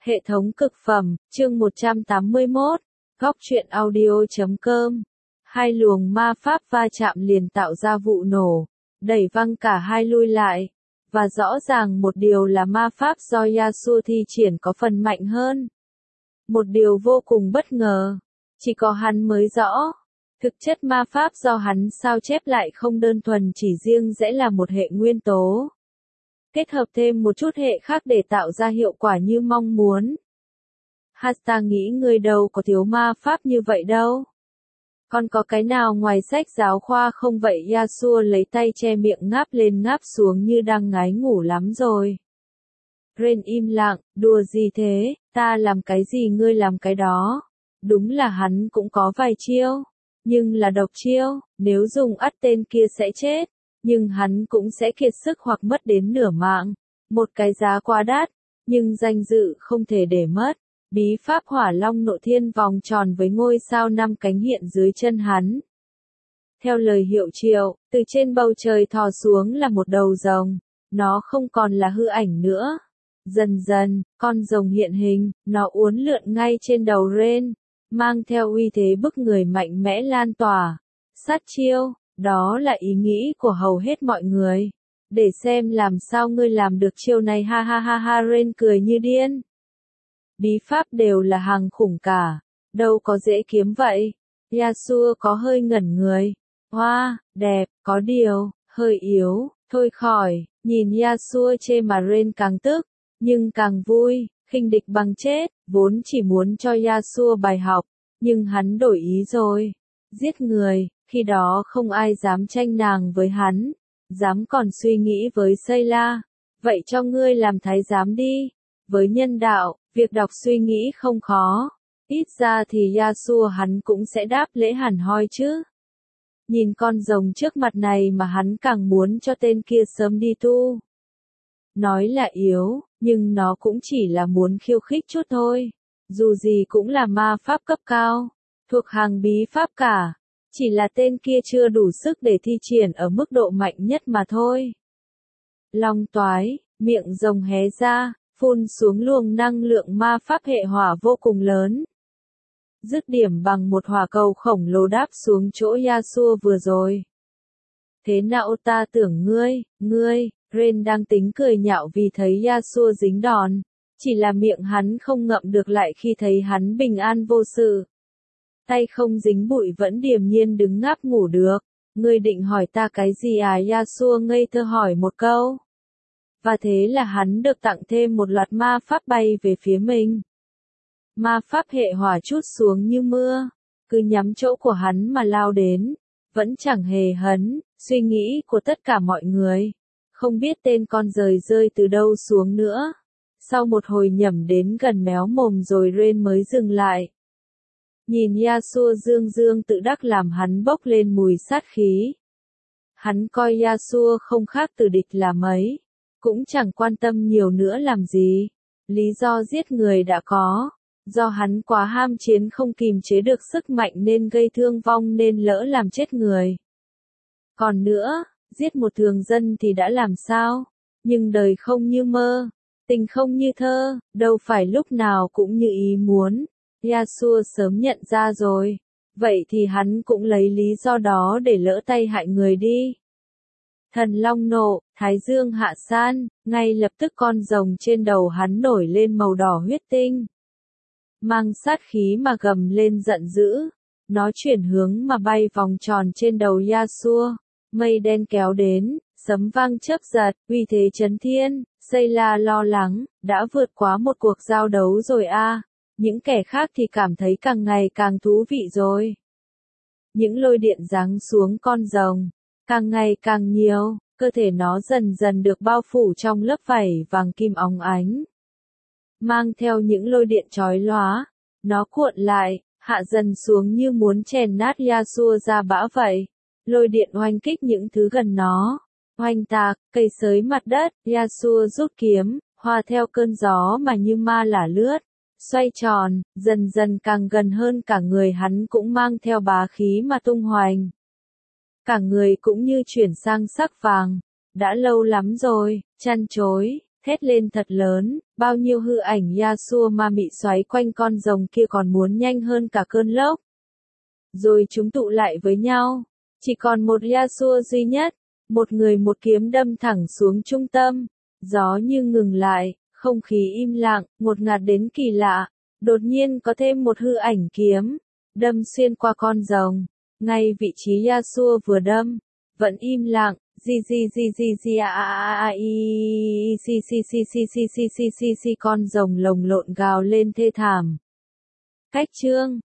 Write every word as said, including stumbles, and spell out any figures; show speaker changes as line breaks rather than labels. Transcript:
Hệ thống cực phẩm, chương một trăm tám mươi mốt, góc truyện audio chấm com. Hai luồng ma pháp va chạm liền tạo ra vụ nổ, đẩy văng cả hai lui lại. Và rõ ràng một điều là ma pháp do Yasuo thi triển có phần mạnh hơn. Một điều vô cùng bất ngờ, chỉ có hắn mới rõ. Thực chất ma pháp do hắn sao chép lại không đơn thuần chỉ riêng rẽ là một hệ nguyên tố. Kết hợp thêm một chút hệ khác để tạo ra hiệu quả như mong muốn. Hasta nghĩ ngươi đâu có thiếu ma pháp như vậy đâu. Còn có cái nào ngoài sách giáo khoa không vậy? Yasuo lấy tay che miệng ngáp lên ngáp xuống như đang ngái ngủ lắm rồi. Ren im lặng, đùa gì thế, ta làm cái gì ngươi làm cái đó. Đúng là hắn cũng có vài chiêu, nhưng là độc chiêu, nếu dùng ắt tên kia sẽ chết. Nhưng hắn cũng sẽ kiệt sức hoặc mất đến nửa mạng. Một cái giá quá đắt, nhưng danh dự không thể để mất. Bí pháp hỏa long nộ thiên vòng tròn với ngôi sao năm cánh hiện dưới chân hắn. Theo lời hiệu triệu, từ trên bầu trời thò xuống là một đầu rồng. Nó không còn là hư ảnh nữa. Dần dần, con rồng hiện hình, nó uốn lượn ngay trên đầu Ren, mang theo uy thế bức người mạnh mẽ lan tỏa. Sát chiêu. Đó là ý nghĩ của hầu hết mọi người. Để xem làm sao ngươi làm được chiêu này, ha ha ha ha. Ren cười như điên. Bí pháp đều là hàng khủng cả. Đâu có dễ kiếm vậy. Yasuo có hơi ngẩn người. Hoa, đẹp, có điều, hơi yếu, thôi khỏi. Nhìn Yasuo chê mà Ren càng tức, nhưng càng vui, khinh địch bằng chết. Vốn chỉ muốn cho Yasuo bài học, nhưng hắn đổi ý rồi. Giết người. Khi đó không ai dám tranh nàng với hắn, dám còn suy nghĩ với Sayla. Vậy cho ngươi làm thái giám đi. Với nhân đạo, việc đọc suy nghĩ không khó. Ít ra thì Yasuo hắn cũng sẽ đáp lễ hẳn hoi chứ. Nhìn con rồng trước mặt này mà hắn càng muốn cho tên kia sớm đi tu. Nói là yếu, nhưng nó cũng chỉ là muốn khiêu khích chút thôi. Dù gì cũng là ma pháp cấp cao, thuộc hàng bí pháp cả. Chỉ là tên kia chưa đủ sức để thi triển ở mức độ mạnh nhất mà thôi. Long toái, miệng rồng hé ra, phun xuống luồng năng lượng ma pháp hệ hỏa vô cùng lớn. Dứt điểm bằng một hỏa cầu khổng lồ đáp xuống chỗ Yasuo vừa rồi. Thế nào ta tưởng ngươi, ngươi, Ren đang tính cười nhạo vì thấy Yasuo dính đòn. Chỉ là miệng hắn không ngậm được lại khi thấy hắn bình an vô sự. Tay không dính bụi vẫn điềm nhiên đứng ngáp ngủ được. Ngươi định hỏi ta cái gì à? Yasuo ngây thơ hỏi một câu. Và thế là hắn được tặng thêm một loạt ma pháp bay về phía mình. Ma pháp hệ hỏa trút xuống như mưa, cứ nhắm chỗ của hắn mà lao đến. Vẫn chẳng hề hấn, suy nghĩ của tất cả mọi người. Không biết tên con giời rơi từ đâu xuống nữa. Sau một hồi nhẩm đến gần méo mồm rồi Ren mới dừng lại. Nhìn Yasuo dương dương tự đắc làm hắn bốc lên mùi sát khí. Hắn coi Yasuo không khác từ địch là mấy. Cũng chẳng quan tâm nhiều nữa làm gì. Lý do giết người đã có. Do hắn quá ham chiến không kìm chế được sức mạnh nên gây thương vong nên lỡ làm chết người. Còn nữa, giết một thường dân thì đã làm sao? Nhưng đời không như mơ. Tình không như thơ, đâu phải lúc nào cũng như ý muốn. Yasuo sớm nhận ra rồi. Vậy thì hắn cũng lấy lý do đó để lỡ tay hại người đi. Thần long nộ, thái dương hạ san, ngay lập tức con rồng trên đầu hắn nổi lên màu đỏ huyết tinh. Mang sát khí mà gầm lên giận dữ. Nó chuyển hướng mà bay vòng tròn trên đầu Yasuo. Mây đen kéo đến, sấm vang chớp giật, uy thế chấn thiên. Sayla lo lắng, đã vượt quá một cuộc giao đấu rồi a. À. Những kẻ khác thì cảm thấy càng ngày càng thú vị rồi. Những lôi điện giáng xuống con rồng, càng ngày càng nhiều, cơ thể nó dần dần được bao phủ trong lớp vảy vàng kim óng ánh. Mang theo những lôi điện chói lóa, nó cuộn lại, hạ dần xuống như muốn chèn nát Yasuo ra bã vậy. Lôi điện oanh kích những thứ gần nó. Oanh tạc, cây xới mặt đất, Yasuo rút kiếm, hòa theo cơn gió mà như ma lả lướt. Xoay tròn, dần dần càng gần hơn cả người hắn cũng mang theo bá khí mà tung hoành. Cả người cũng như chuyển sang sắc vàng. Đã lâu lắm rồi, chăn chối, thét lên thật lớn, bao nhiêu hư ảnh Yasuo ma mị xoáy quanh con rồng kia còn muốn nhanh hơn cả cơn lốc. Rồi chúng tụ lại với nhau, chỉ còn một Yasuo duy nhất, một người một kiếm đâm thẳng xuống trung tâm, gió như ngừng lại, không khí im lặng, ngột ngạt đến kỳ lạ, đột nhiên có thêm một hư ảnh kiếm, đâm xuyên qua con rồng, ngay vị trí Yasuo vừa đâm, vẫn im lặng. Gì gì gì gì gì a a a i si si si si si si si si si con rồng lồng lộn gào lên thê thảm. Cách chương